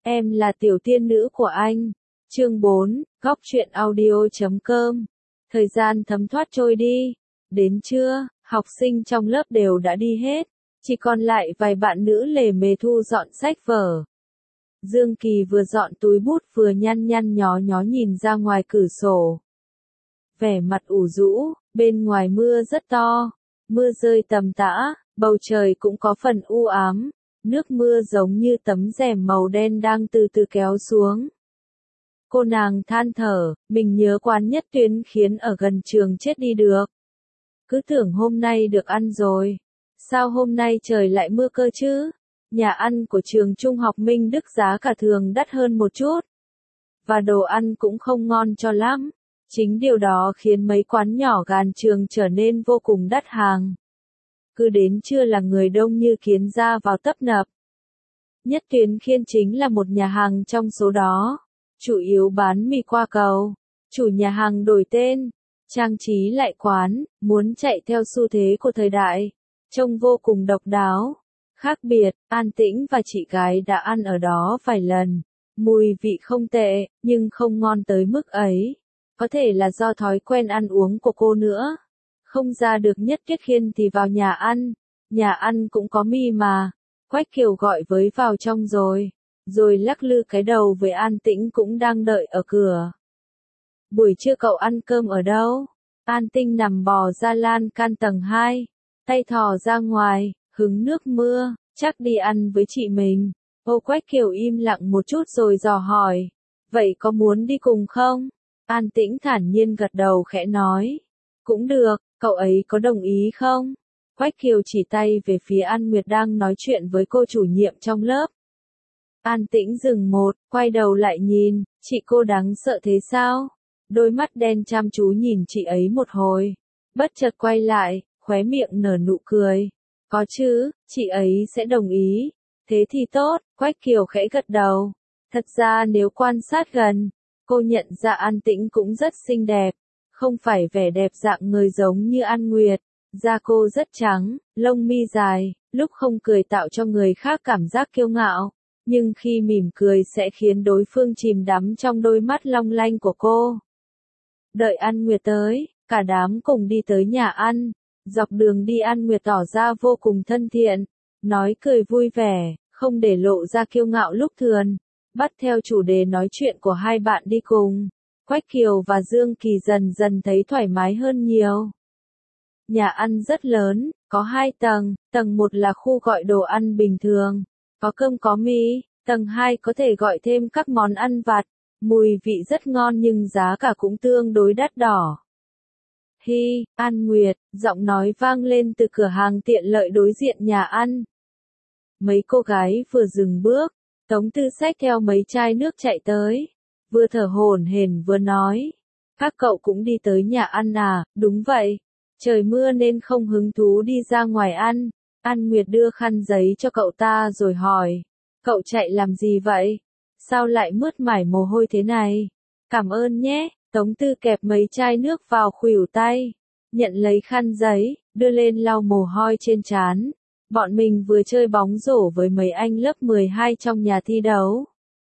Em là tiểu tiên nữ của anh. Chương 4, Góc truyện audio.com. Thời gian thấm thoát trôi đi. Đến trưa, học sinh trong lớp đều đã đi hết. Chỉ còn lại vài bạn nữ lề mề thu dọn sách vở. Dương Kỳ vừa dọn túi bút vừa nhăn nhăn nhó nhó nhìn ra ngoài cửa sổ. Vẻ mặt ủ rũ, bên ngoài mưa rất to. Mưa rơi tầm tã, bầu trời cũng có phần u ám. Nước mưa giống như tấm rèm màu đen đang từ từ kéo xuống. Cô nàng than thở, mình nhớ quán Nhất Tuyến khiến ở gần trường chết đi được. Cứ tưởng hôm nay được ăn rồi. Sao hôm nay trời lại mưa cơ chứ? Nhà ăn của trường trung học Minh Đức giá cả thường đắt hơn một chút. Và đồ ăn cũng không ngon cho lắm. Chính điều đó khiến mấy quán nhỏ gần trường trở nên vô cùng đắt hàng. Cứ đến trưa là người đông như kiến ra vào tấp nập. Nhất Tuyến Khiên chính là một nhà hàng trong số đó. Chủ yếu bán mì qua cầu. Chủ nhà hàng đổi tên, trang trí lại quán, muốn chạy theo xu thế của thời đại. Trông vô cùng độc đáo, khác biệt. An Tĩnh và chị gái đã ăn ở đó vài lần. Mùi vị không tệ, nhưng không ngon tới mức ấy. Có thể là do thói quen ăn uống của cô nữa. Không ra được Nhất Tuyết Khiên thì vào nhà ăn. Nhà ăn cũng có mì mà. Quách Kiều gọi với vào trong rồi. Rồi lắc lư cái đầu với An Tĩnh cũng đang đợi ở cửa. Buổi trưa cậu ăn cơm ở đâu? An Tinh nằm bò ra lan can tầng 2. Tay thò ra ngoài, hứng nước mưa, chắc đi ăn với chị mình. Ô Quách Kiều im lặng một chút rồi dò hỏi. Vậy có muốn đi cùng không? An Tĩnh thản nhiên gật đầu khẽ nói. Cũng được, cậu ấy có đồng ý không? Quách Kiều chỉ tay về phía An Nguyệt đang nói chuyện với cô chủ nhiệm trong lớp. An Tĩnh dừng một, quay đầu lại nhìn, chị cô đáng sợ thế sao? Đôi mắt đen chăm chú nhìn chị ấy một hồi. Bất chợt quay lại, khóe miệng nở nụ cười. Có chứ, chị ấy sẽ đồng ý. Thế thì tốt, Quách Kiều khẽ gật đầu. Thật ra nếu quan sát gần, cô nhận ra An Tĩnh cũng rất xinh đẹp. Không phải vẻ đẹp dạng người giống như An Nguyệt. Da cô rất trắng, lông mi dài, lúc không cười tạo cho người khác cảm giác kiêu ngạo. Nhưng khi mỉm cười sẽ khiến đối phương chìm đắm trong đôi mắt long lanh của cô. Đợi An Nguyệt tới, cả đám cùng đi tới nhà ăn. Dọc đường đi An Nguyệt tỏ ra vô cùng thân thiện, nói cười vui vẻ, không để lộ ra kiêu ngạo lúc thường. Bắt theo chủ đề nói chuyện của hai bạn đi cùng. Quách Kiều và Dương Kỳ dần dần thấy thoải mái hơn nhiều. Nhà ăn rất lớn, có 2 tầng, tầng 1 là khu gọi đồ ăn bình thường. Có cơm có mì, tầng 2 có thể gọi thêm các món ăn vặt, mùi vị rất ngon nhưng giá cả cũng tương đối đắt đỏ. Hi, An Nguyệt, giọng nói vang lên từ cửa hàng tiện lợi đối diện nhà ăn. Mấy cô gái vừa dừng bước, Tống Tư xách theo mấy chai nước chạy tới, vừa thở hổn hển vừa nói. Các cậu cũng đi tới nhà ăn à? Đúng vậy. Trời mưa nên không hứng thú đi ra ngoài ăn. An Nguyệt đưa khăn giấy cho cậu ta rồi hỏi. Cậu chạy làm gì vậy? Sao lại mướt mải mồ hôi thế này? Cảm ơn nhé. Tống Tư kẹp mấy chai nước vào khuỷu tay. Nhận lấy khăn giấy, đưa lên lau mồ hôi trên trán. Bọn mình vừa chơi bóng rổ với mấy anh lớp 12 trong nhà thi đấu.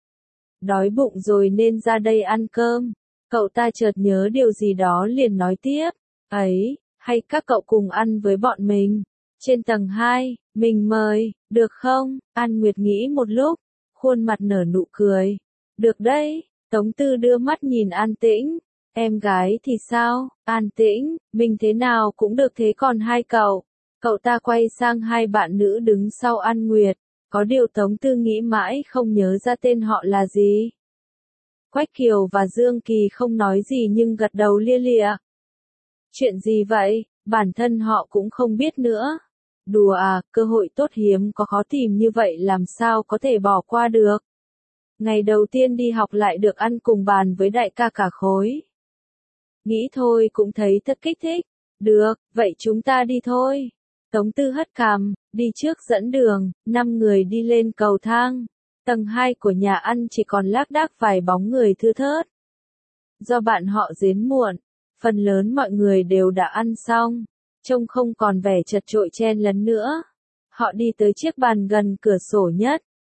Đói bụng rồi nên ra đây ăn cơm. Cậu ta chợt nhớ điều gì đó liền nói tiếp. Ấy, hay các cậu cùng ăn với bọn mình. Trên tầng 2, mình mời, được không? An Nguyệt nghĩ một lúc, khuôn mặt nở nụ cười. Được đấy, Tống Tư đưa mắt nhìn An Tĩnh. Em gái thì sao? An Tĩnh, mình thế nào cũng được thế còn hai cậu. Cậu ta quay sang hai bạn nữ đứng sau An Nguyệt. Có điều Tống Tư nghĩ mãi không nhớ ra tên họ là gì. Quách Kiều và Dương Kỳ không nói gì nhưng gật đầu lia lịa. Chuyện gì vậy? Bản thân họ cũng không biết nữa. Đùa à, cơ hội tốt hiếm có khó tìm như vậy làm sao có thể bỏ qua được. Ngày đầu tiên đi học lại được ăn cùng bàn với đại ca cả khối. Nghĩ thôi cũng thấy thật kích thích. Được, vậy chúng ta đi thôi. Tống Tư hất cằm, đi trước dẫn đường, 5 người đi lên cầu thang. Tầng 2 của nhà ăn chỉ còn lác đác vài bóng người thưa thớt. Do bạn họ đến muộn, phần lớn mọi người đều đã ăn xong, trông không còn vẻ chật chội chen lấn nữa. Họ đi tới chiếc bàn gần cửa sổ nhất,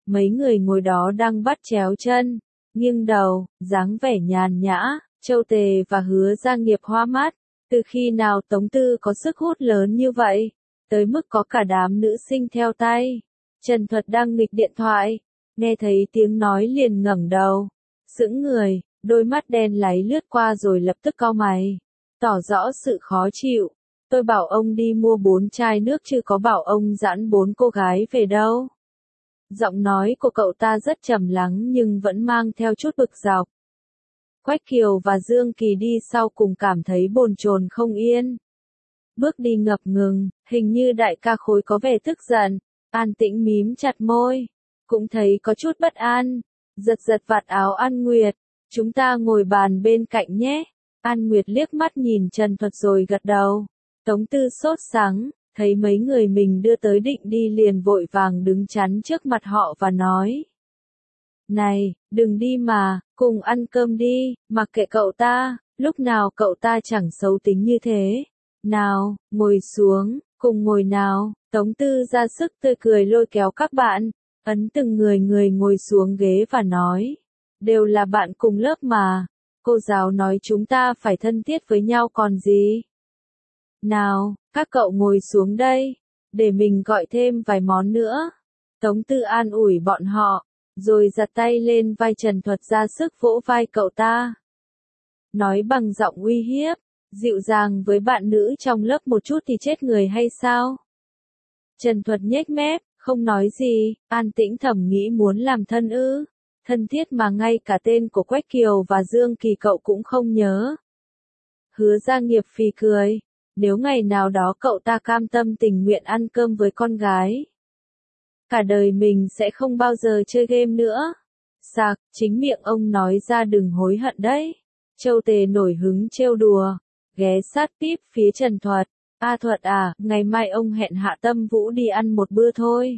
Mấy người ngồi đó đang bắt chéo chân, nghiêng đầu, dáng vẻ nhàn nhã, Châu Tề và Hứa Gia Nghiệp hoa mắt. Từ khi nào Tống Tư có sức hút lớn như vậy, tới mức có cả đám nữ sinh theo tay. Trần Thuật đang nghịch điện thoại, nghe thấy tiếng nói liền ngẩng đầu, sững người, đôi mắt đen láy lướt qua rồi lập tức cau mày, tỏ rõ sự khó chịu. Tôi bảo ông đi mua 4 chai nước chứ có bảo ông dẫn 4 cô gái về đâu. Giọng nói của cậu ta rất trầm lắng nhưng vẫn mang theo chút bực dọc. Quách Kiều và Dương Kỳ đi sau cùng cảm thấy bồn chồn không yên. Bước đi ngập ngừng, hình như đại ca Khối có vẻ tức giận, An Tĩnh mím chặt môi, cũng thấy có chút bất an, giật giật vạt áo An Nguyệt, chúng ta ngồi bàn bên cạnh nhé. An Nguyệt liếc mắt nhìn Trần Thuật rồi gật đầu. Tống Tư sốt sắng, thấy mấy người mình đưa tới định đi liền vội vàng đứng chắn trước mặt họ và nói. Này, đừng đi mà, cùng ăn cơm đi, mặc kệ cậu ta, lúc nào cậu ta chẳng xấu tính như thế. Nào, ngồi xuống, cùng ngồi nào. Tống Tư ra sức tươi cười lôi kéo các bạn, ấn từng người ngồi xuống ghế và nói. Đều là bạn cùng lớp mà, cô giáo nói chúng ta phải thân thiết với nhau còn gì. Nào, các cậu ngồi xuống đây, để mình gọi thêm vài món nữa. Tống Tư an ủi bọn họ, rồi giật tay lên vai Trần Thuật ra sức vỗ vai cậu ta. Nói bằng giọng uy hiếp, dịu dàng với bạn nữ trong lớp một chút thì chết người hay sao? Trần Thuật nhếch mép, không nói gì, An Tĩnh thầm nghĩ muốn làm thân ư. Thân thiết mà ngay cả tên của Quách Kiều và Dương Kỳ cậu cũng không nhớ. Hứa Gia Nghiệp phì cười, nếu ngày nào đó cậu ta cam tâm tình nguyện ăn cơm với con gái, cả đời mình sẽ không bao giờ chơi game nữa. Sạc, chính miệng ông nói ra đừng hối hận đấy. Châu Tề nổi hứng trêu đùa, ghé sát tít phía Trần Thuật. A Thuật à, ngày mai ông hẹn Hạ Tâm Vũ đi ăn một bữa thôi.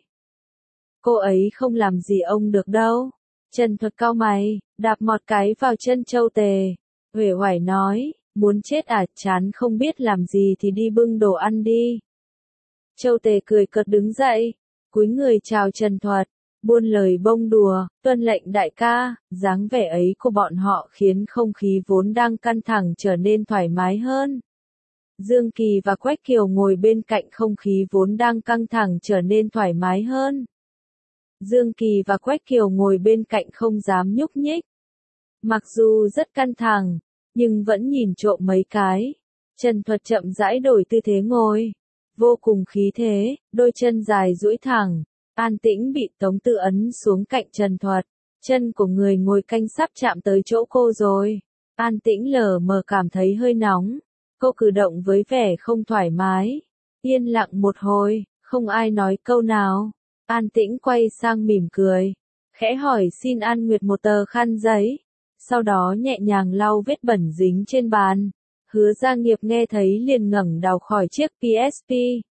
Cô ấy không làm gì ông được đâu. Trần Thuật cau mày, đạp một cái vào chân Châu Tề. Uể oải nói, muốn chết à, chán không biết làm gì thì đi bưng đồ ăn đi. Châu Tề cười cợt đứng dậy, cúi người chào Trần Thuật, buôn lời bông đùa, tuân lệnh đại ca. Dáng vẻ ấy của bọn họ khiến không khí vốn đang căng thẳng trở nên thoải mái hơn. Dương Kỳ và Quách Kiều ngồi bên cạnh, không khí vốn đang căng thẳng trở nên thoải mái hơn. Dương Kỳ và Quách Kiều ngồi bên cạnh không dám nhúc nhích. Mặc dù rất căng thẳng, nhưng vẫn nhìn trộm mấy cái. Trần Thuật chậm rãi đổi tư thế ngồi, vô cùng khí thế, đôi chân dài duỗi thẳng. An Tĩnh bị Tống Tư ấn xuống cạnh Trần Thuật, chân của người ngồi canh sắp chạm tới chỗ cô rồi. An Tĩnh lờ mờ cảm thấy hơi nóng, cô cử động với vẻ không thoải mái. Yên lặng một hồi, không ai nói câu nào. An Tĩnh quay sang mỉm cười, khẽ hỏi xin An Nguyệt một tờ khăn giấy, sau đó nhẹ nhàng lau vết bẩn dính trên bàn. Hứa Gia Nghiệp nghe thấy liền ngẩng đầu khỏi chiếc PSP.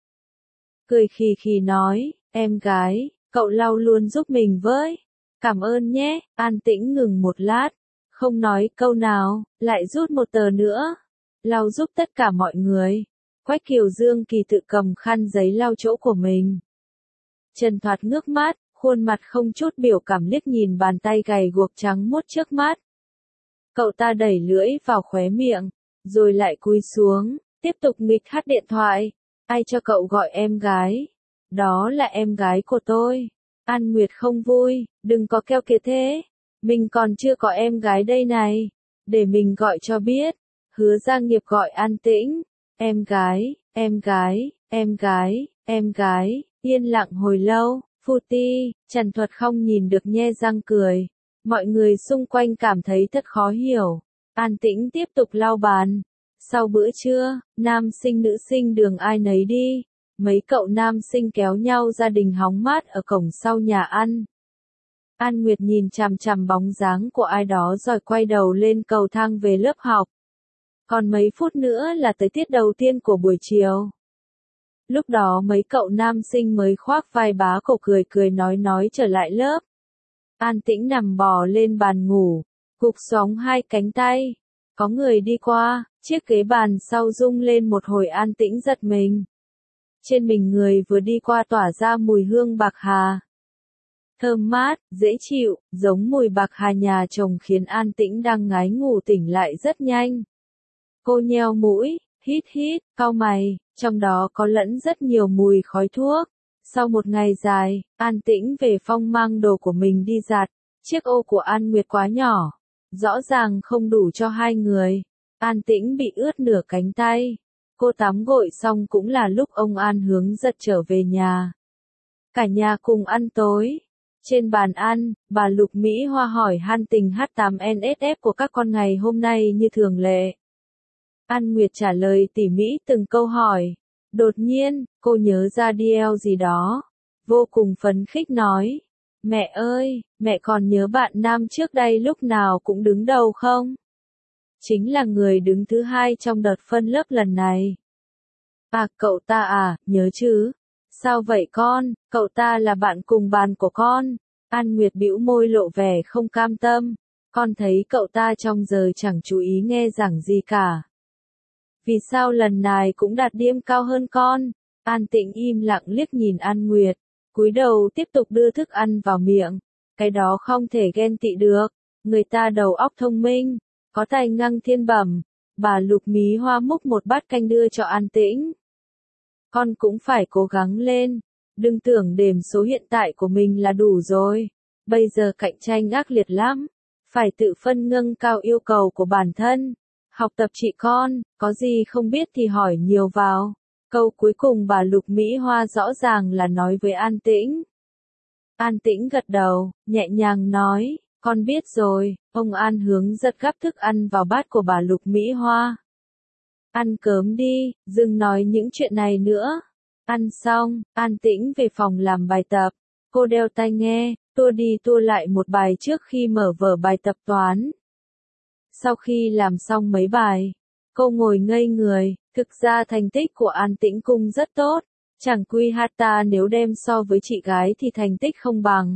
Cười khì khì nói, em gái, cậu lau luôn giúp mình với. Cảm ơn nhé. An Tĩnh ngừng một lát, không nói câu nào, lại rút một tờ nữa. Lau giúp tất cả mọi người. Quách Kiều Dương Kỳ tự cầm khăn giấy lau chỗ của mình. Trần Thuật ngước mắt, khuôn mặt không chút biểu cảm liếc nhìn bàn tay gầy guộc trắng muốt trước mắt. Cậu ta đẩy lưỡi vào khóe miệng, rồi lại cúi xuống, tiếp tục nghịch hát điện thoại. Ai cho cậu gọi em gái? Đó là em gái của tôi. An Nguyệt không vui, đừng có keo kiệt thế. Mình còn chưa có em gái đây này. Để mình gọi cho biết. Hứa Gia Nghiệp gọi An Tĩnh. Em gái, em gái, em gái, em gái. Yên lặng hồi lâu, Phu Ti, Trần Thuật không nhìn được nhe răng cười. Mọi người xung quanh cảm thấy thật khó hiểu. An Tĩnh tiếp tục lau bàn. Sau bữa trưa, nam sinh nữ sinh đường ai nấy đi. Mấy cậu nam sinh kéo nhau gia đình hóng mát ở cổng sau nhà ăn. An Nguyệt nhìn chằm chằm bóng dáng của ai đó rồi quay đầu lên cầu thang về lớp học. Còn mấy phút nữa là tới tiết đầu tiên của buổi chiều. Lúc đó mấy cậu nam sinh mới khoác vai bá cổ cười cười nói trở lại lớp. An Tĩnh nằm bò lên bàn ngủ, gục xoóng hai cánh tay. Có người đi qua, chiếc ghế bàn sau rung lên một hồi. An Tĩnh giật mình. Trên mình người vừa đi qua tỏa ra mùi hương bạc hà. thơm mát, dễ chịu, giống mùi bạc hà nhà chồng khiến An Tĩnh đang ngái ngủ tỉnh lại rất nhanh. Cô nheo mũi, hít hít, cau mày, trong đó có lẫn rất nhiều mùi khói thuốc. Sau một ngày dài, An Tĩnh về phòng mang đồ của mình đi giặt. Chiếc ô của An Nguyệt quá nhỏ, rõ ràng không đủ cho hai người. An Tĩnh bị ướt nửa cánh tay. Cô tắm gội xong cũng là lúc ông An Hướng Giật trở về nhà. Cả nhà cùng ăn tối. Trên bàn ăn, bà Lục Mỹ Hoa hỏi han tình H8NSF của các con ngày hôm nay như thường lệ. An Nguyệt trả lời tỉ mỉ từng câu hỏi. Đột nhiên, cô nhớ ra DL gì đó. Vô cùng phấn khích nói. Mẹ ơi, mẹ còn nhớ bạn nam trước đây lúc nào cũng đứng đầu không? Chính là người đứng thứ hai trong đợt phân lớp lần này. À, cậu ta à, nhớ chứ? Sao vậy con, cậu ta là bạn cùng bàn của con. An Nguyệt bĩu môi lộ vẻ không cam tâm. Con thấy cậu ta trong giờ chẳng chú ý nghe giảng gì cả. Vì sao lần này cũng đạt điểm cao hơn con? An Tĩnh im lặng liếc nhìn An Nguyệt, cúi đầu tiếp tục đưa thức ăn vào miệng. Cái đó không thể ghen tị được. Người ta đầu óc thông minh, có tài năng thiên bẩm. Bà Lục Mỹ Hoa múc một bát canh đưa cho An Tĩnh. Con cũng phải cố gắng lên. Đừng tưởng điểm số hiện tại của mình là đủ rồi. Bây giờ cạnh tranh ác liệt lắm. Phải tự phân nâng cao yêu cầu của bản thân. Học tập chị con, có gì không biết thì hỏi nhiều vào. Câu cuối cùng bà Lục Mỹ Hoa rõ ràng là nói với An Tĩnh. An Tĩnh gật đầu, nhẹ nhàng nói, con biết rồi. Ông An Hướng Giật gắp thức ăn vào bát của bà Lục Mỹ Hoa. Ăn cớm đi, đừng nói những chuyện này nữa. Ăn xong, An Tĩnh về phòng làm bài tập. Cô đeo tai nghe, tua đi tua lại một bài trước khi mở vở bài tập toán. Sau khi làm xong mấy bài, cô ngồi ngây người. Thực ra thành tích của An Tĩnh Cung rất tốt. Chẳng quy hata nếu đem so với chị gái thì thành tích không bằng.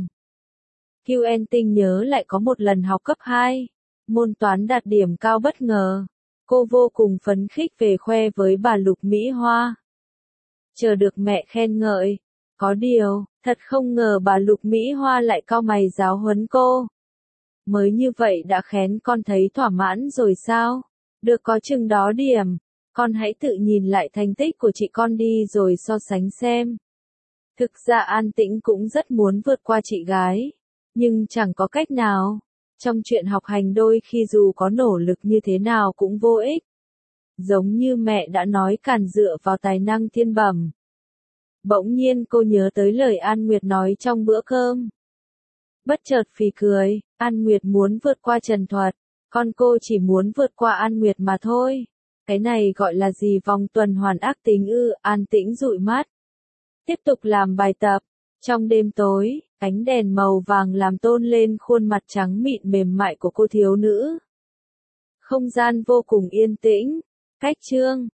QN Tinh nhớ lại có một lần học cấp 2. Môn toán đạt điểm cao bất ngờ. Cô vô cùng phấn khích về khoe với bà Lục Mỹ Hoa. Chờ được mẹ khen ngợi. Có điều, thật không ngờ bà Lục Mỹ Hoa lại cau mày giáo huấn cô. Mới như vậy đã khen con thấy thỏa mãn rồi sao? Được có chừng đó điểm. Con hãy tự nhìn lại thành tích của chị con đi rồi so sánh xem. Thực ra An Tĩnh cũng rất muốn vượt qua chị gái. Nhưng chẳng có cách nào. Trong chuyện học hành đôi khi dù có nỗ lực như thế nào cũng vô ích. Giống như mẹ đã nói càn dựa vào tài năng thiên bẩm. Bỗng nhiên cô nhớ tới lời An Nguyệt nói trong bữa cơm. Bất chợt phì cười, An Nguyệt muốn vượt qua Trần Thuật. Con cô chỉ muốn vượt qua An Nguyệt mà thôi. Cái này gọi là gì vòng tuần hoàn ác tính ư? An Tĩnh dụi mắt. Tiếp tục làm bài tập. Trong đêm tối, ánh đèn màu vàng làm tôn lên khuôn mặt trắng mịn mềm mại của cô thiếu nữ. Không gian vô cùng yên tĩnh. Cách chương